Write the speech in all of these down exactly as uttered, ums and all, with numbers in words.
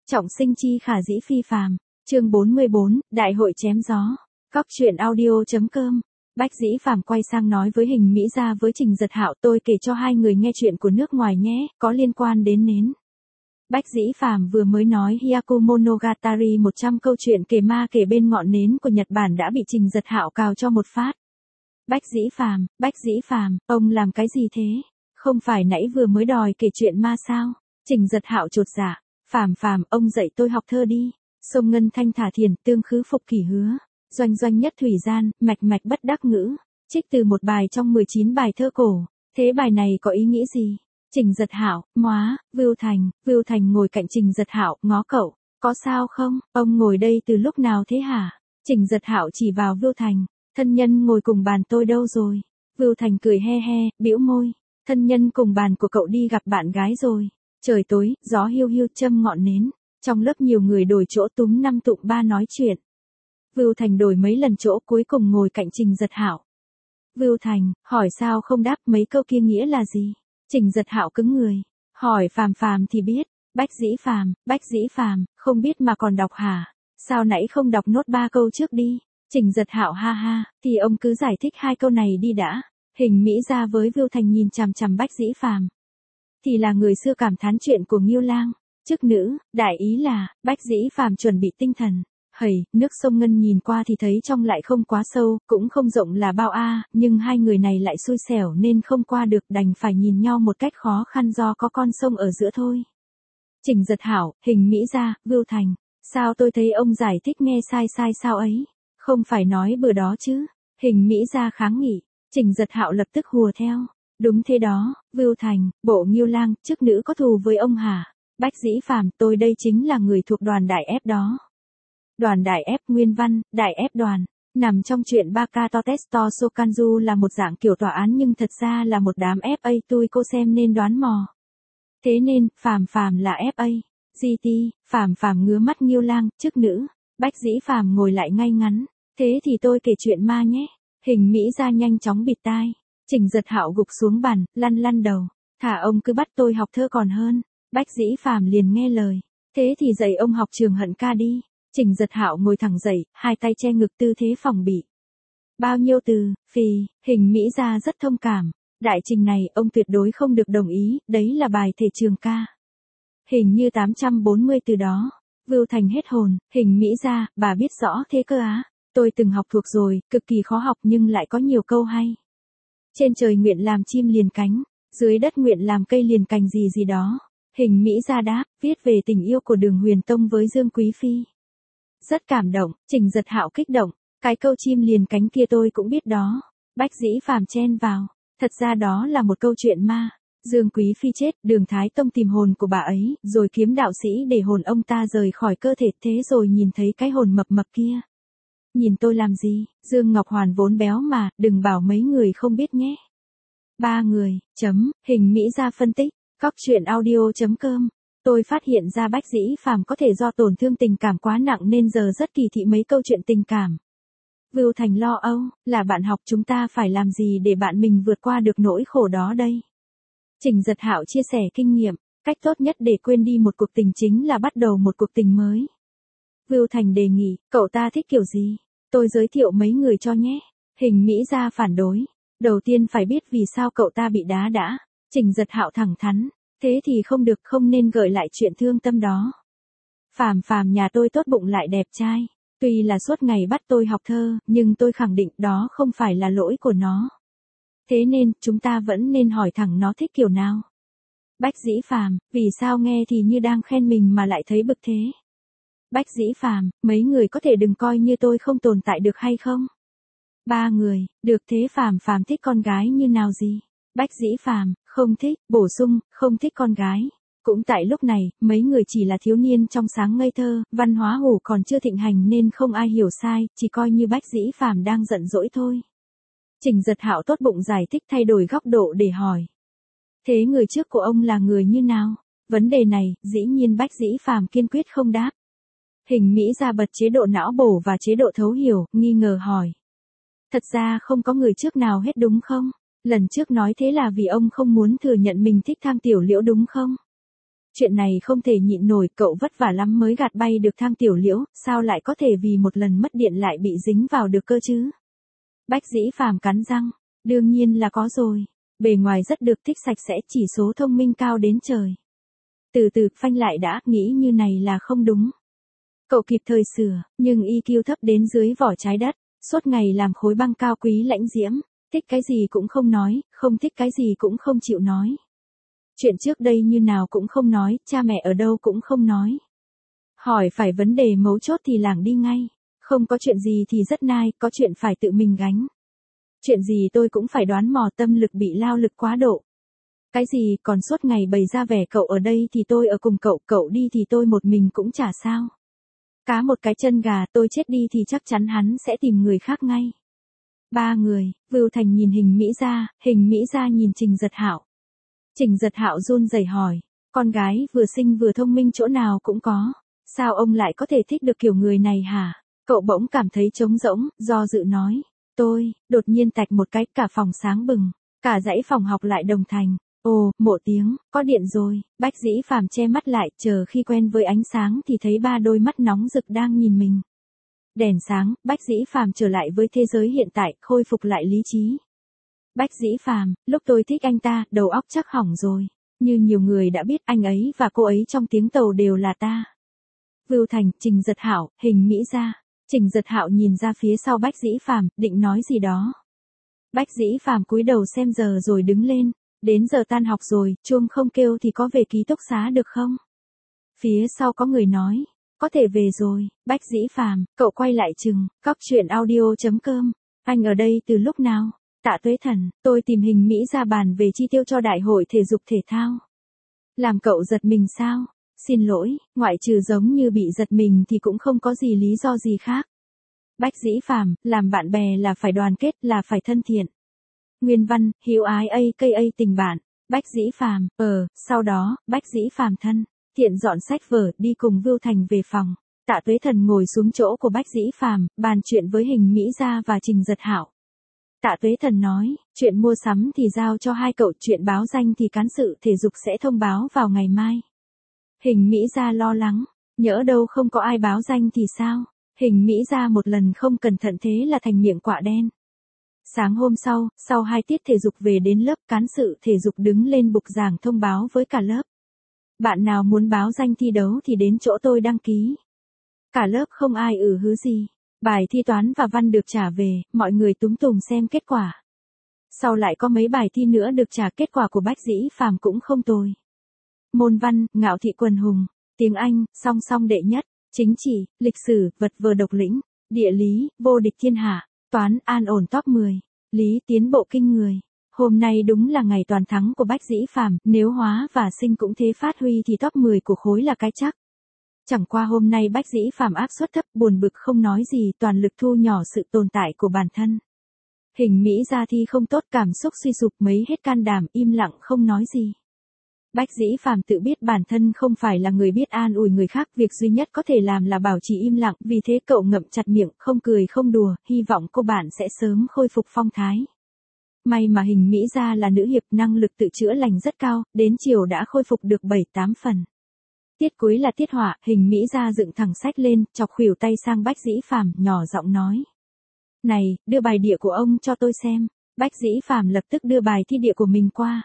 Trọng sinh chi khả dĩ phi phàm. Chương bốn mươi bốn, Đại hội chém gió. Góc truyện audio.com. Bách Dĩ Phàm quay sang nói với Hình Mỹ Gia với Trình Giật Hạo, tôi kể cho hai người nghe chuyện của nước ngoài nhé, có liên quan đến nến. Bách Dĩ Phàm vừa mới nói Hyaku Monogatari một trăm câu chuyện kể ma kể bên ngọn nến của Nhật Bản đã bị Trình Giật Hạo cào cho một phát. Bách Dĩ Phàm, Bách Dĩ Phàm, ông làm cái gì thế? Không phải nãy vừa mới đòi kể chuyện ma sao? Trình Giật Hạo chột dạ. Phàm Phàm, ông dạy tôi học thơ đi. Sông Ngân thanh thả thiền, tương khứ phục kỷ hứa. Doanh doanh nhất thủy gian, mạch mạch bất đắc ngữ. Trích từ một bài trong mười chín bài thơ cổ. Thế bài này có ý nghĩa gì? Trình Giật Hạo, móa, Vưu Thành, Vưu Thành ngồi cạnh Trình Giật Hạo, ngó cậu, có sao không? Ông ngồi đây từ lúc nào thế hả? Trình Giật Hạo chỉ vào Vưu Thành, thân nhân ngồi cùng bàn tôi đâu rồi? Vưu Thành cười he he, bĩu môi, thân nhân cùng bàn của cậu đi gặp bạn gái rồi. Trời tối, gió hiu hiu châm ngọn nến, trong lớp nhiều người đổi chỗ túm năm tụm ba nói chuyện. Vưu Thành đổi mấy lần chỗ cuối cùng ngồi cạnh Trình Giật Hạo. Vưu Thành, hỏi sao không đáp, mấy câu kia nghĩa là gì? Trình Giật Hạo cứng người, hỏi Phàm Phàm thì biết. Bách Dĩ Phàm, Bách Dĩ Phàm, không biết mà còn đọc hả? Sao nãy không đọc nốt ba câu trước đi? Trình Giật Hạo ha ha, thì ông cứ giải thích hai câu này đi đã. Hình Mỹ Gia với Vưu Thành nhìn chằm chằm Bách Dĩ Phàm. Thì là người xưa cảm thán chuyện của Ngưu Lang, chức nữ, đại ý là, Bách Dĩ Phàm chuẩn bị tinh thần. Hầy, nước sông Ngân nhìn qua thì thấy trong lại không quá sâu, cũng không rộng là bao a, nhưng hai người này lại xui xẻo nên không qua được, đành phải nhìn nhau một cách khó khăn do có con sông ở giữa thôi. Trình Giật Hạo, Hình Mỹ Gia, Vưu Thành, sao tôi thấy ông giải thích nghe sai sai sao ấy? Không phải nói bữa đó chứ? Hình Mỹ Gia kháng nghị, Trình Giật Hạo lập tức hùa theo. Đúng thế đó, Vưu Thành, bộ Ngưu Lang, chức nữ có thù với ông hả? Bách Dĩ Phàm, tôi đây chính là người thuộc đoàn đại ép đó. Đoàn đại ép nguyên văn, đại ép đoàn, nằm trong truyện Bakato Testo Sokanju là một dạng kiểu tòa án nhưng thật ra là một đám ép a tôi cô xem nên đoán mò. Thế nên, Phàm Phàm là ép a, giê tê, Phàm Phàm ngứa mắt Ngưu Lang, chức nữ. Bách Dĩ Phàm ngồi lại ngay ngắn, thế thì tôi kể chuyện ma nhé. Hình Mỹ Gia nhanh chóng bịt tai. Trình Giật Hạo gục xuống bàn, lăn lăn đầu, thả ông cứ bắt tôi học thơ còn hơn. Bách Dĩ Phàm liền nghe lời, thế thì dạy ông học trường hận ca đi. Trình Giật Hạo ngồi thẳng dậy, hai tay che ngực tư thế phòng bị. Bao nhiêu từ, phì, Hình Mỹ Gia rất thông cảm. Đại trình này ông tuyệt đối không được đồng ý, đấy là bài thể trường ca. Hình như tám trăm bốn mươi từ đó. Vưu Thành hết hồn, Hình Mỹ Gia, bà biết rõ thế cơ á? Tôi từng học thuộc rồi, cực kỳ khó học nhưng lại có nhiều câu hay. Trên trời nguyện làm chim liền cánh, dưới đất nguyện làm cây liền cành gì gì đó. Hình Mỹ Gia đáp, viết về tình yêu của Đường Huyền Tông với Dương Quý Phi. Rất cảm động, Trình Giật Hạo kích động, cái câu chim liền cánh kia tôi cũng biết đó. Bách Dĩ Phàm chen vào, thật ra đó là một câu chuyện ma. Dương Quý Phi chết, Đường Thái Tông tìm hồn của bà ấy, rồi kiếm đạo sĩ để hồn ông ta rời khỏi cơ thể, thế rồi nhìn thấy cái hồn mập mập kia. Nhìn tôi làm gì, Dương Ngọc Hoàn vốn béo mà, đừng bảo mấy người không biết nhé. Ba người, chấm, Hình Mỹ Gia phân tích, góc truyện audio.com. Tôi phát hiện ra Bách Dĩ Phàm có thể do tổn thương tình cảm quá nặng nên giờ rất kỳ thị mấy câu chuyện tình cảm. Vưu Thành lo âu, là bạn học chúng ta phải làm gì để bạn mình vượt qua được nỗi khổ đó đây? Trình Giật Hạo chia sẻ kinh nghiệm, cách tốt nhất để quên đi một cuộc tình chính là bắt đầu một cuộc tình mới. Vưu Thành đề nghị, cậu ta thích kiểu gì? Tôi giới thiệu mấy người cho nhé. Hình Mỹ Gia phản đối. Đầu tiên phải biết vì sao cậu ta bị đá đã. Trình Giật Hạo thẳng thắn. Thế thì không được, không nên gợi lại chuyện thương tâm đó. Phàm Phàm nhà tôi tốt bụng lại đẹp trai. Tuy là suốt ngày bắt tôi học thơ, nhưng tôi khẳng định đó không phải là lỗi của nó. Thế nên, chúng ta vẫn nên hỏi thẳng nó thích kiểu nào. Bách Dĩ Phàm, vì sao nghe thì như đang khen mình mà lại thấy bực thế? Bách Dĩ Phàm, mấy người có thể đừng coi như tôi không tồn tại được hay không? Ba người, được thế Phàm Phàm thích con gái như nào gì? Bách Dĩ Phàm, không thích, bổ sung, không thích con gái. Cũng tại lúc này, mấy người chỉ là thiếu niên trong sáng ngây thơ, văn hóa hủ còn chưa thịnh hành nên không ai hiểu sai, chỉ coi như Bách Dĩ Phàm đang giận dỗi thôi. Trình Giật Hạo tốt bụng giải thích thay đổi góc độ để hỏi. Thế người trước của ông là người như nào? Vấn đề này, dĩ nhiên Bách Dĩ Phàm kiên quyết không đáp. Hình Mỹ Gia bật chế độ não bổ và chế độ thấu hiểu, nghi ngờ hỏi. Thật ra không có người trước nào hết đúng không? Lần trước nói thế là vì ông không muốn thừa nhận mình thích Thang Tiểu Liễu đúng không? Chuyện này không thể nhịn nổi, cậu vất vả lắm mới gạt bay được Thang Tiểu Liễu, sao lại có thể vì một lần mất điện lại bị dính vào được cơ chứ? Bách Dĩ Phàm cắn răng, đương nhiên là có rồi. Bề ngoài rất được thích, sạch sẽ, chỉ số thông minh cao đến trời. Từ từ, phanh lại đã, nghĩ như này là không đúng. Cậu kịp thời sửa, nhưng i kiu thấp đến dưới vỏ trái đất, suốt ngày làm khối băng cao quý lãnh diễm, thích cái gì cũng không nói, không thích cái gì cũng không chịu nói. Chuyện trước đây như nào cũng không nói, cha mẹ ở đâu cũng không nói. Hỏi phải vấn đề mấu chốt thì lảng đi ngay, không có chuyện gì thì rất nai, có chuyện phải tự mình gánh. Chuyện gì tôi cũng phải đoán mò, tâm lực bị lao lực quá độ. Cái gì còn suốt ngày bày ra vẻ cậu ở đây thì tôi ở cùng cậu, cậu đi thì tôi một mình cũng chả sao. Cá một cái chân gà, tôi chết đi thì chắc chắn hắn sẽ tìm người khác ngay. Ba người, Vưu Thành nhìn Hình Mỹ Gia, Hình Mỹ Gia nhìn Trình Giật Hạo. Trình Giật Hạo run rẩy hỏi, con gái vừa xinh vừa thông minh chỗ nào cũng có, sao ông lại có thể thích được kiểu người này hả? Cậu bỗng cảm thấy trống rỗng, do dự nói, tôi, đột nhiên tạch một cái, cả phòng sáng bừng, cả dãy phòng học lại đồng thành. Ồ, mộ tiếng, có điện rồi. Bách Dĩ Phàm che mắt lại, chờ khi quen với ánh sáng thì thấy ba đôi mắt nóng rực đang nhìn mình. Đèn sáng, Bách Dĩ Phàm trở lại với thế giới hiện tại, khôi phục lại lý trí. Bách Dĩ Phàm, lúc tôi thích anh ta, đầu óc chắc hỏng rồi. Như nhiều người đã biết, anh ấy và cô ấy trong tiếng tàu đều là ta. Vưu Thành, Trình Giật Hạo, Hình Mỹ Gia. Trình Giật Hạo nhìn ra phía sau Bách Dĩ Phàm, định nói gì đó. Bách Dĩ Phàm cúi đầu xem giờ rồi đứng lên. Đến giờ tan học rồi, chuông không kêu thì có về ký túc xá được không? Phía sau có người nói, có thể về rồi. Bách Dĩ Phàm, cậu quay lại chừng, cóc truyện audio chấm com. Anh ở đây từ lúc nào? Tạ Tuế Thần, tôi tìm Hình Mỹ Gia bàn về chi tiêu cho đại hội thể dục thể thao. Làm cậu giật mình sao? Xin lỗi, ngoại trừ giống như bị giật mình thì cũng không có gì lý do gì khác. Bách Dĩ Phàm, làm bạn bè là phải đoàn kết, là phải thân thiện. Nguyên văn, hữu ái a ca a tình bạn. Bách Dĩ Phàm, ờ, sau đó, Bách Dĩ Phàm thân thiện dọn sách vở, đi cùng Vưu Thành về phòng. Tạ Tuế Thần ngồi xuống chỗ của Bách Dĩ Phàm, bàn chuyện với Hình Mỹ Gia và Trình Giật Hạo. Tạ Tuế Thần nói, chuyện mua sắm thì giao cho hai cậu, chuyện báo danh thì cán sự thể dục sẽ thông báo vào ngày mai. Hình Mỹ Gia lo lắng, nhỡ đâu không có ai báo danh thì sao? Hình Mỹ Gia một lần không cẩn thận thế là thành miệng quạ đen. Sáng hôm sau, sau hai tiết thể dục về đến lớp, cán sự thể dục đứng lên bục giảng thông báo với cả lớp. Bạn nào muốn báo danh thi đấu thì đến chỗ tôi đăng ký. Cả lớp không ai ử hứ gì. Bài thi toán và văn được trả về, mọi người túm tùng xem kết quả. Sau lại có mấy bài thi nữa được trả, kết quả của Bách Dĩ Phàm cũng không tồi. Môn văn, ngạo thị quần hùng, tiếng Anh, song song đệ nhất, chính trị, lịch sử, vật vờ độc lĩnh, địa lý, vô địch thiên hạ, toán, an ổn top mười, lý, tiến bộ kinh người. Hôm nay đúng là ngày toàn thắng của Bách Dĩ Phàm, nếu hóa và sinh cũng thế phát huy thì top mười của khối là cái chắc. Chẳng qua hôm nay Bách Dĩ Phàm áp suất thấp, buồn bực không nói gì, toàn lực thu nhỏ sự tồn tại của bản thân. Hình Mỹ Gia thi không tốt, cảm xúc suy sụp, mấy hết can đảm, im lặng không nói gì. Bách Dĩ Phàm tự biết bản thân không phải là người biết an ủi người khác, việc duy nhất có thể làm là bảo trì im lặng, vì thế cậu ngậm chặt miệng, không cười không đùa, hy vọng cô bạn sẽ sớm khôi phục phong thái. May mà Hình Mỹ Gia là nữ hiệp, năng lực tự chữa lành rất cao, đến chiều đã khôi phục được bảy tám phần. Tiết cuối là tiết họa, Hình Mỹ Gia dựng thẳng sách lên, chọc khuỷu tay sang Bách Dĩ Phàm, nhỏ giọng nói. Này, đưa bài địa của ông cho tôi xem. Bách Dĩ Phàm lập tức đưa bài thi địa của mình qua.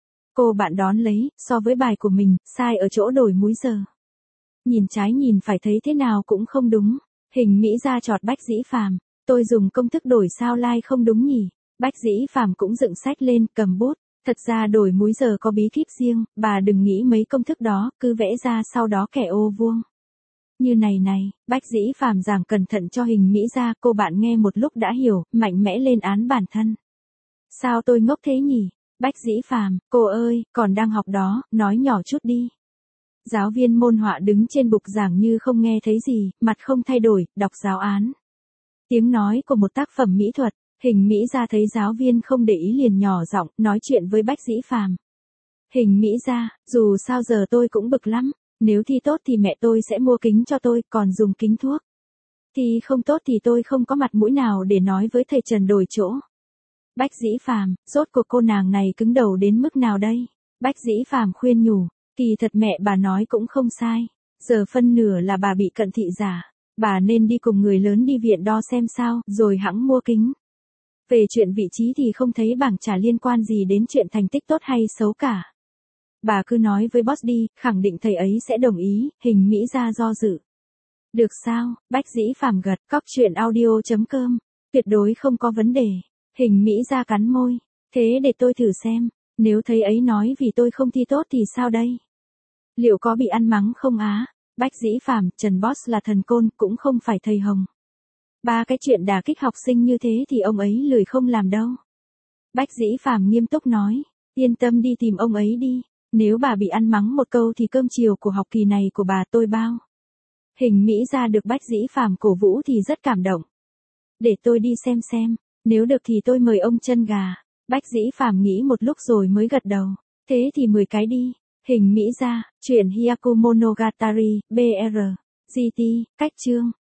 Cô bạn đón lấy, so với bài của mình, sai ở chỗ đổi múi giờ. Nhìn trái nhìn phải thấy thế nào cũng không đúng. Hình Mỹ Gia chọt Bách Dĩ Phàm, tôi dùng công thức đổi sao lai like không đúng nhỉ. Bách Dĩ Phàm cũng dựng sách lên, cầm bút. Thật ra đổi múi giờ có bí kíp riêng, bà đừng nghĩ mấy công thức đó, cứ vẽ ra sau đó kẻ ô vuông. Như này này, Bách Dĩ Phàm giảng cẩn thận cho Hình Mỹ Gia, cô bạn nghe một lúc đã hiểu, mạnh mẽ lên án bản thân. Sao tôi ngốc thế nhỉ? Bách Dĩ Phàm, cô ơi, còn đang học đó, nói nhỏ chút đi. Giáo viên môn họa đứng trên bục giảng như không nghe thấy gì, mặt không thay đổi, đọc giáo án. Tiếng nói của một tác phẩm mỹ thuật. Hình Mỹ Gia thấy giáo viên không để ý liền nhỏ giọng nói chuyện với Bách Dĩ Phàm. Hình Mỹ Gia, dù sao giờ tôi cũng bực lắm, nếu thi tốt thì mẹ tôi sẽ mua kính cho tôi, còn dùng kính thuốc. Thi không tốt thì tôi không có mặt mũi nào để nói với thầy Trần đổi chỗ. Bách Dĩ Phàm, rốt cuộc cô nàng này cứng đầu đến mức nào đây? Bách Dĩ Phàm khuyên nhủ, Kỳ thật mẹ bà nói cũng không sai. Giờ phân nửa là bà bị cận thị giả. Bà nên đi cùng người lớn đi viện đo xem sao, rồi hẵng mua kính. Về chuyện vị trí thì không thấy bảng chả liên quan gì đến chuyện thành tích tốt hay xấu cả. Bà cứ nói với boss đi, khẳng định thầy ấy sẽ đồng ý. Hình Mỹ Gia do dự. Được sao, Bách Dĩ Phàm gật, cóc truyện audio chấm com. Tuyệt đối không có vấn đề. Hình Mỹ Gia cắn môi. Thế để tôi thử xem. Nếu thầy ấy nói vì tôi không thi tốt thì sao đây? Liệu có bị ăn mắng không á? Bách Dĩ Phàm, Trần Boss là thần côn, cũng không phải thầy Hồng. Ba cái chuyện đả kích học sinh như thế thì ông ấy lười không làm đâu. Bách Dĩ Phàm nghiêm túc nói. Yên tâm đi tìm ông ấy đi. Nếu bà bị ăn mắng một câu thì cơm chiều của học kỳ này của bà tôi bao. Hình Mỹ Gia được Bách Dĩ Phàm cổ vũ thì rất cảm động. Để tôi đi xem xem. Nếu được thì tôi mời ông chân gà. Bách Dĩ Phàm nghĩ một lúc rồi mới gật đầu. Thế thì mười cái đi. Hình Mỹ Gia, truyện Hyakumonogatari, bê rờ, giê tê, cách chương.